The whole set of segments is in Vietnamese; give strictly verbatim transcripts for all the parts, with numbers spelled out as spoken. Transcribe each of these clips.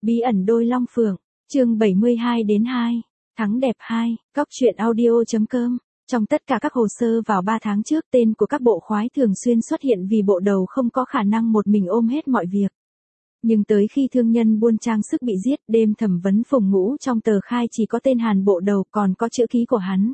Bí ẩn đôi long phượng, chương bảy mươi hai đến hai, thắng đẹp hai, Cóc truyện audio chấm com. Trong tất cả các hồ sơ vào ba tháng trước, tên của các bộ khoái thường xuyên xuất hiện vì bộ đầu không có khả năng một mình ôm hết mọi việc. Nhưng tới khi thương nhân buôn trang sức bị giết, đêm thẩm vấn Phùng Ngũ trong tờ khai chỉ có tên Hàn bộ đầu, còn có chữ ký của hắn.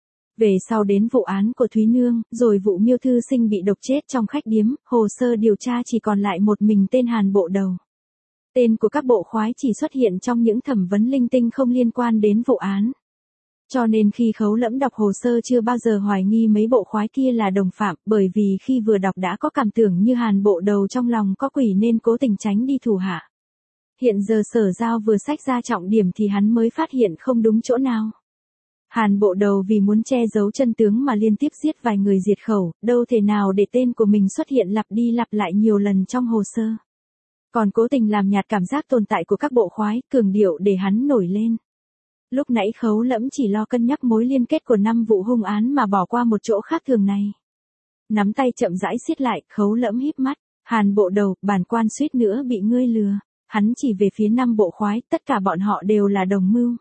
Về sau đến vụ án của Thúy Nương, rồi vụ Miêu Thư Sinh bị độc chết trong khách điếm, hồ sơ điều tra chỉ còn lại một mình tên Hàn bộ đầu. Tên của các bộ khoái chỉ xuất hiện trong những thẩm vấn linh tinh không liên quan đến vụ án. Cho nên khi Khấu Lẫm đọc hồ sơ chưa bao giờ hoài nghi mấy bộ khoái kia là đồng phạm, bởi vì khi vừa đọc đã có cảm tưởng như Hàn bộ đầu trong lòng có quỷ nên cố tình tránh đi thủ hạ. Hiện giờ Sở Giao vừa xách ra trọng điểm thì hắn mới phát hiện không đúng chỗ nào. Hàn bộ đầu vì muốn che giấu chân tướng mà liên tiếp giết vài người diệt khẩu, đâu thể nào để tên của mình xuất hiện lặp đi lặp lại nhiều lần trong hồ sơ. Còn cố tình làm nhạt cảm giác tồn tại của các bộ khoái, cường điệu để hắn nổi lên. Lúc nãy Khấu Lẫm chỉ lo cân nhắc mối liên kết của năm vụ hung án mà bỏ qua một chỗ khác thường này. Nắm tay chậm rãi siết lại, Khấu Lẫm híp mắt, Hàn bộ đầu, bản quan suýt nữa bị ngươi lừa. Hắn chỉ về phía năm bộ khoái, tất cả bọn họ đều là đồng mưu.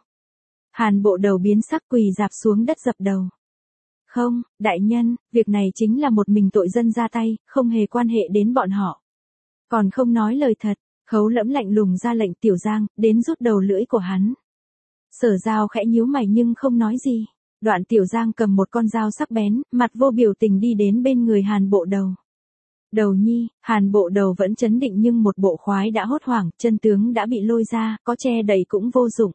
Hàn bộ đầu biến sắc quỳ rạp xuống đất dập đầu. Không, đại nhân, việc này chính là một mình tội dân ra tay, không hề quan hệ đến bọn họ. Còn không nói lời thật, Khấu Lẫm lạnh lùng ra lệnh Tiểu Giang, đến rút đầu lưỡi của hắn. Sở Giao khẽ nhíu mày nhưng không nói gì. Đoạn Tiểu Giang cầm một con dao sắc bén, mặt vô biểu tình đi đến bên người Hàn bộ đầu. Đầu nhi, Hàn bộ đầu vẫn chấn định nhưng một bộ khoái đã hốt hoảng, chân tướng đã bị lôi ra, có che đậy cũng vô dụng.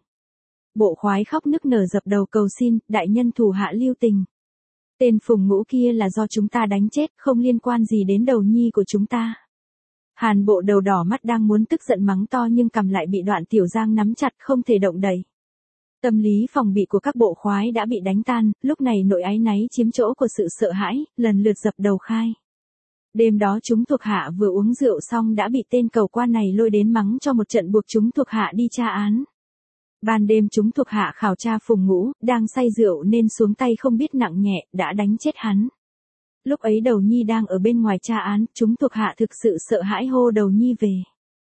Bộ khoái khóc nức nở dập đầu cầu xin, đại nhân thủ hạ lưu tình. Tên Phùng Ngũ kia là do chúng ta đánh chết, không liên quan gì đến đầu nhi của chúng ta. Hàn bộ đầu đỏ mắt đang muốn tức giận mắng to nhưng cầm lại bị Đoạn Tiểu Giang nắm chặt không thể động đậy. Tâm lý phòng bị của các bộ khoái đã bị đánh tan, lúc này nỗi áy náy chiếm chỗ của sự sợ hãi, lần lượt dập đầu khai. Đêm đó chúng thuộc hạ vừa uống rượu xong đã bị tên cầu quan này lôi đến mắng cho một trận buộc chúng thuộc hạ đi tra án. Ban đêm chúng thuộc hạ khảo tra Phùng Ngũ, đang say rượu nên xuống tay không biết nặng nhẹ, đã đánh chết hắn. Lúc ấy Đầu Nhi đang ở bên ngoài tra án, chúng thuộc hạ thực sự sợ hãi hô Đầu Nhi về.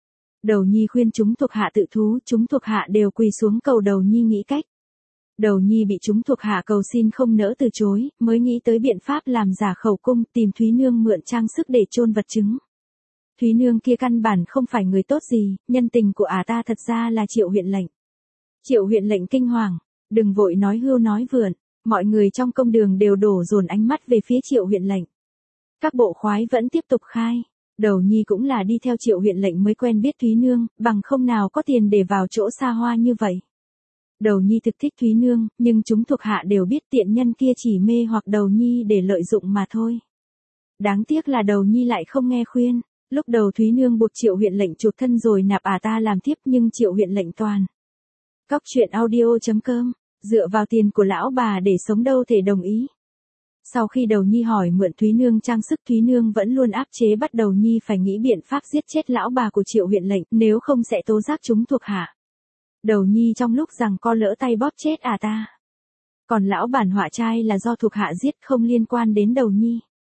Đầu Nhi khuyên chúng thuộc hạ tự thú, chúng thuộc hạ đều quỳ xuống cầu Đầu Nhi nghĩ cách. Đầu Nhi bị chúng thuộc hạ cầu xin không nỡ từ chối, mới nghĩ tới biện pháp làm giả khẩu cung, tìm Thúy Nương mượn trang sức để chôn vật chứng. Thúy Nương kia căn bản không phải người tốt gì, nhân tình của ả ta thật ra là Triệu huyện lệnh. Triệu huyện lệnh kinh hoàng, đừng vội nói hưu nói vượn, mọi người trong công đường đều đổ dồn ánh mắt về phía Triệu huyện lệnh. Các bộ khoái vẫn tiếp tục khai, Đầu Nhi cũng là đi theo Triệu huyện lệnh mới quen biết Thúy Nương, bằng không nào có tiền để vào chỗ xa hoa như vậy. Đầu Nhi thực thích Thúy Nương, nhưng chúng thuộc hạ đều biết tiện nhân kia chỉ mê hoặc Đầu Nhi để lợi dụng mà thôi. Đáng tiếc là Đầu Nhi lại không nghe khuyên, lúc đầu Thúy Nương buộc Triệu huyện lệnh chuộc thân rồi nạp ả ta làm thiếp nhưng Triệu huyện lệnh toàn. Cóc truyện audio chấm com, dựa vào tiền của lão bà để sống đâu thể đồng ý. Sau khi Đầu Nhi hỏi mượn Thúy Nương trang sức, Thúy Nương vẫn luôn áp chế bắt Đầu Nhi phải nghĩ biện pháp giết chết lão bà của Triệu huyện lệnh, nếu không sẽ tố giác chúng thuộc hạ. Đầu Nhi trong lúc rằng co lỡ tay bóp chết ả ta. Còn lão bản họa trai là do thuộc hạ giết, không liên quan đến Đầu Nhi.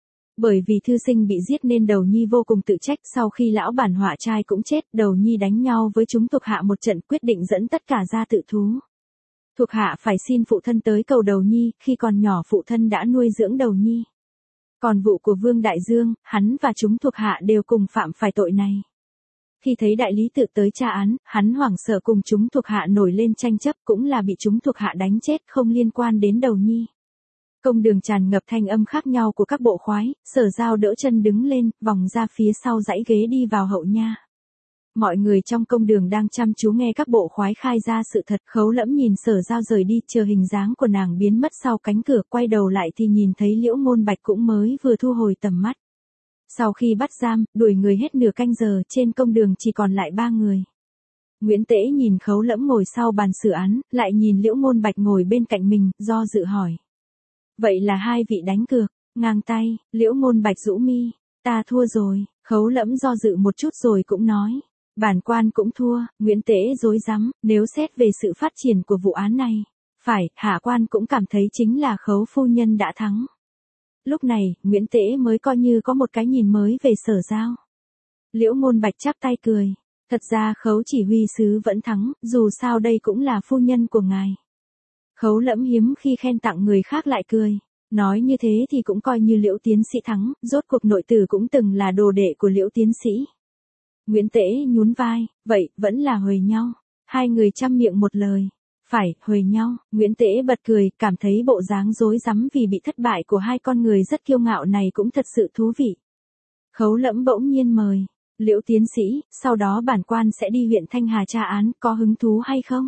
Bởi vì thư sinh bị giết nên Đầu Nhi vô cùng tự trách, sau khi lão bản họa trai cũng chết, Đầu Nhi đánh nhau với chúng thuộc hạ một trận, quyết định dẫn tất cả ra tự thú. Thuộc hạ phải xin phụ thân tới cầu Đầu Nhi, khi còn nhỏ phụ thân đã nuôi dưỡng Đầu Nhi. Còn vụ của Vương Đại Dương, hắn và chúng thuộc hạ đều cùng phạm phải tội này. Khi thấy đại lý tự tới tra án, hắn hoảng sợ cùng chúng thuộc hạ nổi lên tranh chấp, cũng là bị chúng thuộc hạ đánh chết, không liên quan đến Đầu Nhi. Công đường tràn ngập thanh âm khác nhau của các bộ khoái, Sở Giao đỡ chân đứng lên, vòng ra phía sau dãy ghế đi vào hậu nha. Mọi người trong công đường đang chăm chú nghe các bộ khoái khai ra sự thật. Khấu Lẫm nhìn Sở Giao rời đi, chờ hình dáng của nàng biến mất sau cánh cửa, quay đầu lại thì nhìn thấy Liễu Ngôn Bạch cũng mới vừa thu hồi tầm mắt. Sau khi bắt giam, đuổi người hết nửa canh giờ, trên công đường chỉ còn lại ba người. Nguyễn Tễ nhìn Khấu Lẫm ngồi sau bàn xử án, lại nhìn Liễu Ngôn Bạch ngồi bên cạnh mình, do dự hỏi. Vậy là hai vị đánh cược, ngang tay, Liễu Ngôn Bạch rũ mi, ta thua rồi. Khấu Lẫm do dự một chút rồi cũng nói. Bản quan cũng thua. Nguyễn Tễ rối rắm, nếu xét về sự phát triển của vụ án này. Phải, hạ quan cũng cảm thấy chính là Khấu phu nhân đã thắng. Lúc này, Nguyễn Tễ mới coi như có một cái nhìn mới về Sở Giao. Liễu Ngôn Bạch chắp tay cười. Thật ra Khấu chỉ huy sứ vẫn thắng, dù sao đây cũng là phu nhân của ngài. Khấu Lẫm hiếm khi khen tặng người khác lại cười. Nói như thế thì cũng coi như Liễu tiến sĩ thắng, rốt cuộc nội tử cũng từng là đồ đệ của Liễu tiến sĩ. Nguyễn Tễ nhún vai, vậy, vẫn là huề nhau. Hai người chăm miệng một lời. Phải, huề nhau, Nguyễn Tễ bật cười, cảm thấy bộ dáng rối rắm vì bị thất bại của hai con người rất kiêu ngạo này cũng thật sự thú vị. Khấu Lẫm bỗng nhiên mời, Liễu tiến sĩ, sau đó bản quan sẽ đi huyện Thanh Hà tra án, có hứng thú hay không?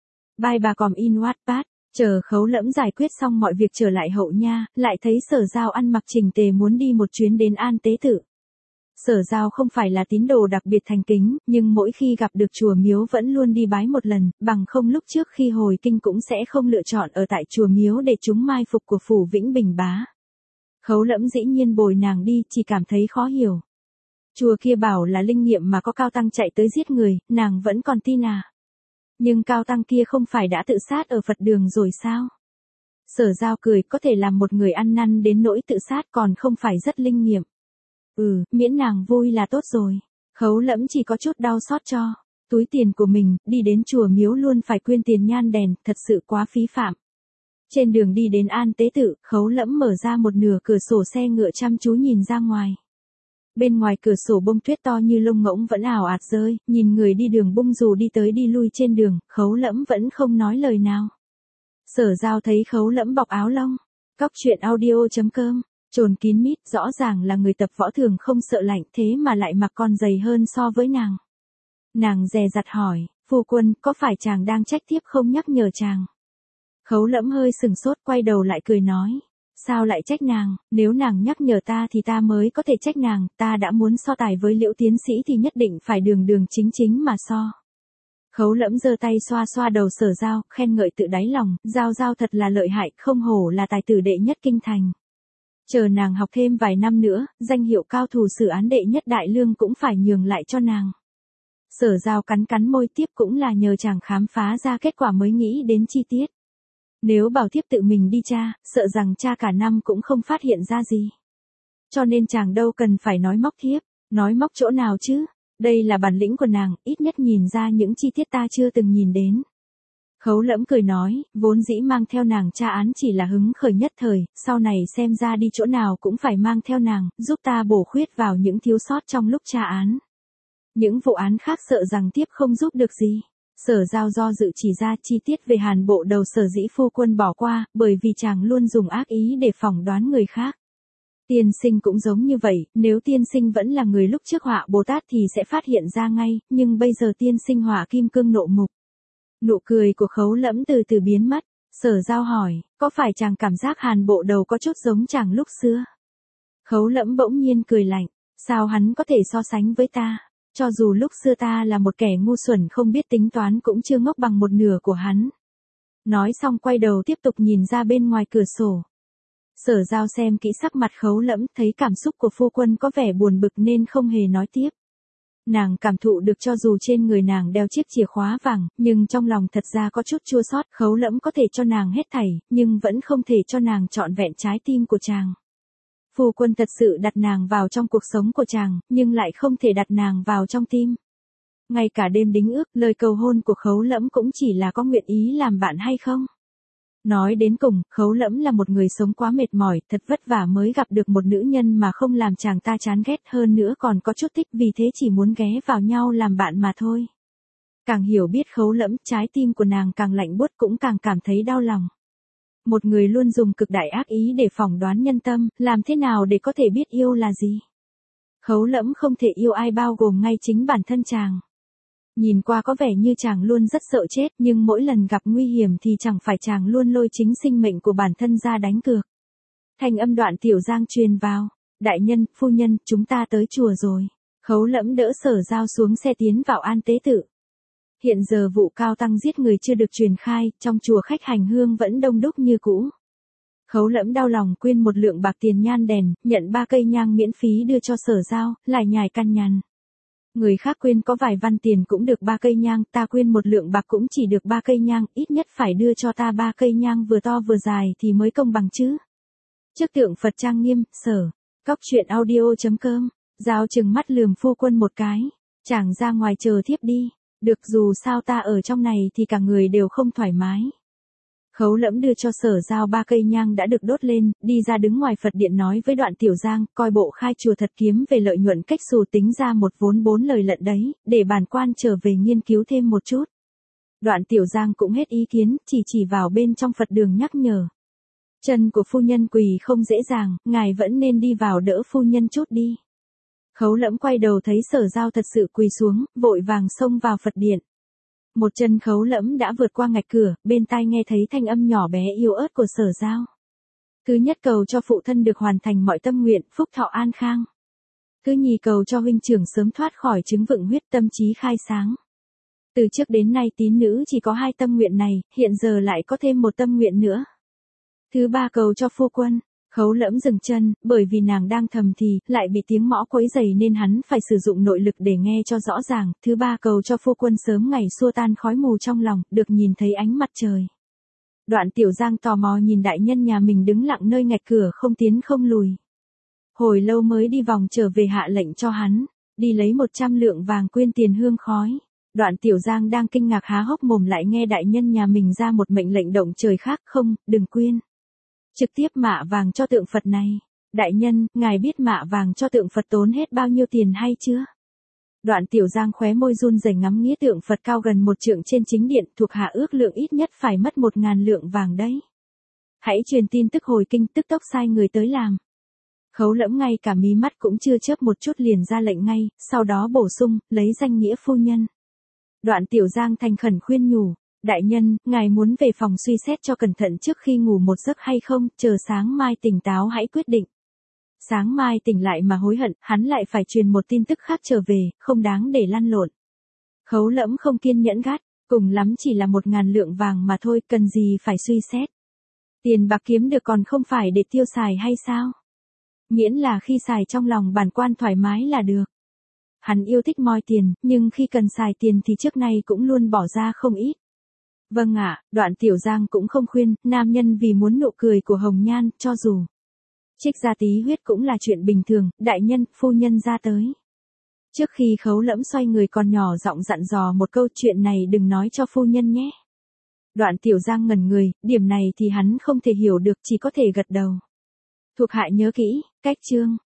Bài bà còm in Wattpad, chờ Khấu Lẫm giải quyết xong mọi việc trở lại Hậu Nha, lại thấy Sở Giao ăn mặc chỉnh tề muốn đi một chuyến đến An Tế Tự. Sở Giao không phải là tín đồ đặc biệt thành kính, nhưng mỗi khi gặp được chùa miếu vẫn luôn đi bái một lần, bằng không lúc trước khi hồi kinh cũng sẽ không lựa chọn ở tại chùa miếu để chúng mai phục của phủ Vĩnh Bình Bá. Khấu Lẫm dĩ nhiên bồi nàng đi, chỉ cảm thấy khó hiểu. Chùa kia bảo là linh nghiệm mà có cao tăng chạy tới giết người, nàng vẫn còn tin à? Nhưng cao tăng kia không phải đã tự sát ở Phật đường rồi sao? Sở Giao cười, có thể làm một người ăn năn đến nỗi tự sát còn không phải rất linh nghiệm. Ừ, miễn nàng vui là tốt rồi. Khấu Lẫm chỉ có chút đau xót cho. Túi tiền của mình, đi đến chùa miếu luôn phải quyên tiền nhang đèn, thật sự quá phí phạm. Trên đường đi đến An Tế Tự, Khấu Lẫm mở ra một nửa cửa sổ xe ngựa chăm chú nhìn ra ngoài. Bên ngoài cửa sổ bông tuyết to như lông ngỗng vẫn ảo ạt rơi, nhìn người đi đường bung dù đi tới đi lui trên đường, Khấu Lẫm vẫn không nói lời nào. Sở Giao thấy Khấu Lẫm bọc áo lông. Cóc truyện audio chấm com, trồn kín mít, rõ ràng là người tập võ thường không sợ lạnh thế mà lại mặc còn dày hơn so với nàng. Nàng dè dặt hỏi, phu quân, có phải chàng đang trách tiếp không nhắc nhở chàng? Khấu Lẫm hơi sừng sốt quay đầu lại cười nói. Sao lại trách nàng, nếu nàng nhắc nhở ta thì ta mới có thể trách nàng, ta đã muốn so tài với Liễu tiến sĩ thì nhất định phải đường đường chính chính mà so. Khấu Lẫm giơ tay xoa xoa đầu Sở Giao, khen ngợi tự đáy lòng, Giao Giao thật là lợi hại, không hổ là tài tử đệ nhất kinh thành. Chờ nàng học thêm vài năm nữa, danh hiệu cao thủ xử án đệ nhất đại lương cũng phải nhường lại cho nàng. Sở Giao cắn cắn môi, tiếp cũng là nhờ chàng khám phá ra kết quả mới nghĩ đến chi tiết. Nếu bảo thiếp tự mình đi tra, sợ rằng cha cả năm cũng không phát hiện ra gì. Cho nên chàng đâu cần phải nói móc thiếp, nói móc chỗ nào chứ, đây là bản lĩnh của nàng, ít nhất nhìn ra những chi tiết ta chưa từng nhìn đến. Khấu Lẫm cười nói, vốn dĩ mang theo nàng tra án chỉ là hứng khởi nhất thời, sau này xem ra đi chỗ nào cũng phải mang theo nàng, giúp ta bổ khuyết vào những thiếu sót trong lúc tra án. Những vụ án khác sợ rằng tiếp không giúp được gì. Sở Giao do dự chỉ ra chi tiết về Hàn Bộ Đầu sở dĩ phu quân bỏ qua, bởi vì chàng luôn dùng ác ý để phỏng đoán người khác. Tiên sinh cũng giống như vậy, nếu tiên sinh vẫn là người lúc trước họa Bồ Tát thì sẽ phát hiện ra ngay, nhưng bây giờ tiên sinh họa kim cương nộ mục. Nụ cười của Khấu Lẫm từ từ biến mất, Sở Giao hỏi, có phải chàng cảm giác Hàn Bộ Đầu có chút giống chàng lúc xưa? Khấu Lẫm bỗng nhiên cười lạnh, sao hắn có thể so sánh với ta? Cho dù lúc xưa ta là một kẻ ngu xuẩn không biết tính toán cũng chưa ngốc bằng một nửa của hắn. Nói xong quay đầu tiếp tục nhìn ra bên ngoài cửa sổ. Sở Giao xem kỹ sắc mặt Khấu Lẫm, thấy cảm xúc của phu quân có vẻ buồn bực nên không hề nói tiếp. Nàng cảm thụ được cho dù trên người nàng đeo chiếc chìa khóa vàng, nhưng trong lòng thật ra có chút chua xót. Khấu Lẫm có thể cho nàng hết thảy, nhưng vẫn không thể cho nàng trọn vẹn trái tim của chàng. Phu quân thật sự đặt nàng vào trong cuộc sống của chàng, nhưng lại không thể đặt nàng vào trong tim. Ngay cả đêm đính ước, lời cầu hôn của Khấu Lẫm cũng chỉ là có nguyện ý làm bạn hay không. Nói đến cùng, Khấu Lẫm là một người sống quá mệt mỏi, thật vất vả mới gặp được một nữ nhân mà không làm chàng ta chán ghét, hơn nữa còn có chút thích, vì thế chỉ muốn ghé vào nhau làm bạn mà thôi. Càng hiểu biết Khấu Lẫm, trái tim của nàng càng lạnh buốt cũng càng cảm thấy đau lòng. Một người luôn dùng cực đại ác ý để phỏng đoán nhân tâm, làm thế nào để có thể biết yêu là gì? Khấu Lẫm không thể yêu ai bao gồm ngay chính bản thân chàng. Nhìn qua có vẻ như chàng luôn rất sợ chết, nhưng mỗi lần gặp nguy hiểm thì chẳng phải chàng luôn lôi chính sinh mệnh của bản thân ra đánh cược. Thanh âm Đoạn Tiểu Giang truyền vào, đại nhân, phu nhân, chúng ta tới chùa rồi. Khấu Lẫm đỡ Sở Giao xuống xe tiến vào An Tế Tự. Hiện giờ vụ cao tăng giết người chưa được truyền khai, trong chùa khách hành hương vẫn đông đúc như cũ. Khấu Lẫm đau lòng quyên một lượng bạc tiền nhan đèn, nhận ba cây nhang miễn phí đưa cho Sở Giao, lại nhài căn nhằn. Người khác quyên có vài văn tiền cũng được ba cây nhang, ta quyên một lượng bạc cũng chỉ được ba cây nhang, ít nhất phải đưa cho ta ba cây nhang vừa to vừa dài thì mới công bằng chứ. Trước tượng Phật trang nghiêm, Sở. Cóc truyện audio chấm com, Giao trừng mắt lườm phu quân một cái. Chàng ra ngoài chờ thiếp đi. Được, dù sao ta ở trong này thì cả người đều không thoải mái. Khấu Lẫm đưa cho Sở Giao ba cây nhang đã được đốt lên, đi ra đứng ngoài Phật điện nói với Đoạn Tiểu Giang, coi bộ khai chùa thật kiếm về lợi nhuận cách xù tính ra một vốn bốn lời lận đấy, để bản quan trở về nghiên cứu thêm một chút. Đoạn Tiểu Giang cũng hết ý kiến, chỉ chỉ vào bên trong Phật đường nhắc nhở. Chân của phu nhân quỳ không dễ dàng, ngài vẫn nên đi vào đỡ phu nhân chút đi. Khấu Lẫm quay đầu thấy Sở Giao thật sự quỳ xuống, vội vàng xông vào Phật điện. Một chân Khấu Lẫm đã vượt qua ngạch cửa, bên tai nghe thấy thanh âm nhỏ bé yếu ớt của Sở Giao. Thứ nhất cầu cho phụ thân được hoàn thành mọi tâm nguyện, phúc thọ an khang. Thứ nhì cầu cho huynh trưởng sớm thoát khỏi chứng vựng huyết, tâm trí khai sáng. Từ trước đến nay tín nữ chỉ có hai tâm nguyện này, hiện giờ lại có thêm một tâm nguyện nữa. Thứ ba cầu cho phu quân. Khấu Lẫm dừng chân, bởi vì nàng đang thầm thì, lại bị tiếng mõ quấy rầy nên hắn phải sử dụng nội lực để nghe cho rõ ràng. Thứ ba cầu cho phu quân sớm ngày xua tan khói mù trong lòng, được nhìn thấy ánh mặt trời. Đoạn Tiểu Giang tò mò nhìn đại nhân nhà mình đứng lặng nơi ngạch cửa không tiến không lùi. Hồi lâu mới đi vòng trở về hạ lệnh cho hắn, đi lấy một trăm lượng vàng quyên tiền hương khói. Đoạn Tiểu Giang đang kinh ngạc há hốc mồm lại nghe đại nhân nhà mình ra một mệnh lệnh động trời khác, không, đừng quyên. Trực tiếp mạ vàng cho tượng Phật này. Đại nhân, ngài biết mạ vàng cho tượng Phật tốn hết bao nhiêu tiền hay chưa? Đoạn Tiểu Giang khóe môi run rẩy ngắm nghĩa tượng Phật cao gần một trượng trên chính điện, thuộc hạ ước lượng ít nhất phải mất một ngàn lượng vàng đấy. Hãy truyền tin tức hồi kinh, tức tốc sai người tới làm. Khấu Lẫm ngay cả mí mắt cũng chưa chớp một chút liền ra lệnh ngay, sau đó bổ sung, lấy danh nghĩa phu nhân. Đoạn Tiểu Giang thành khẩn khuyên nhủ. Đại nhân, ngài muốn về phòng suy xét cho cẩn thận trước khi ngủ một giấc hay không, chờ sáng mai tỉnh táo hãy quyết định. Sáng mai tỉnh lại mà hối hận, hắn lại phải truyền một tin tức khác trở về, không đáng để lăn lộn. Khấu Lẫm không kiên nhẫn gắt, cùng lắm chỉ là một ngàn lượng vàng mà thôi, cần gì phải suy xét. Tiền bạc kiếm được còn không phải để tiêu xài hay sao? Miễn là khi xài trong lòng bản quan thoải mái là được. Hắn yêu thích moi tiền, nhưng khi cần xài tiền thì trước nay cũng luôn bỏ ra không ít. Vâng ạ, Đoạn Tiểu Giang cũng không khuyên, nam nhân vì muốn nụ cười của hồng nhan, cho dù trích ra tí huyết cũng là chuyện bình thường, đại nhân, phu nhân ra tới. Trước khi Khấu Lẫm xoay người còn nhỏ giọng dặn dò một câu, chuyện này đừng nói cho phu nhân nhé. Đoạn Tiểu Giang ngẩn người, điểm này thì hắn không thể hiểu được, chỉ có thể gật đầu. Thuộc hạ nhớ kỹ, cách chương.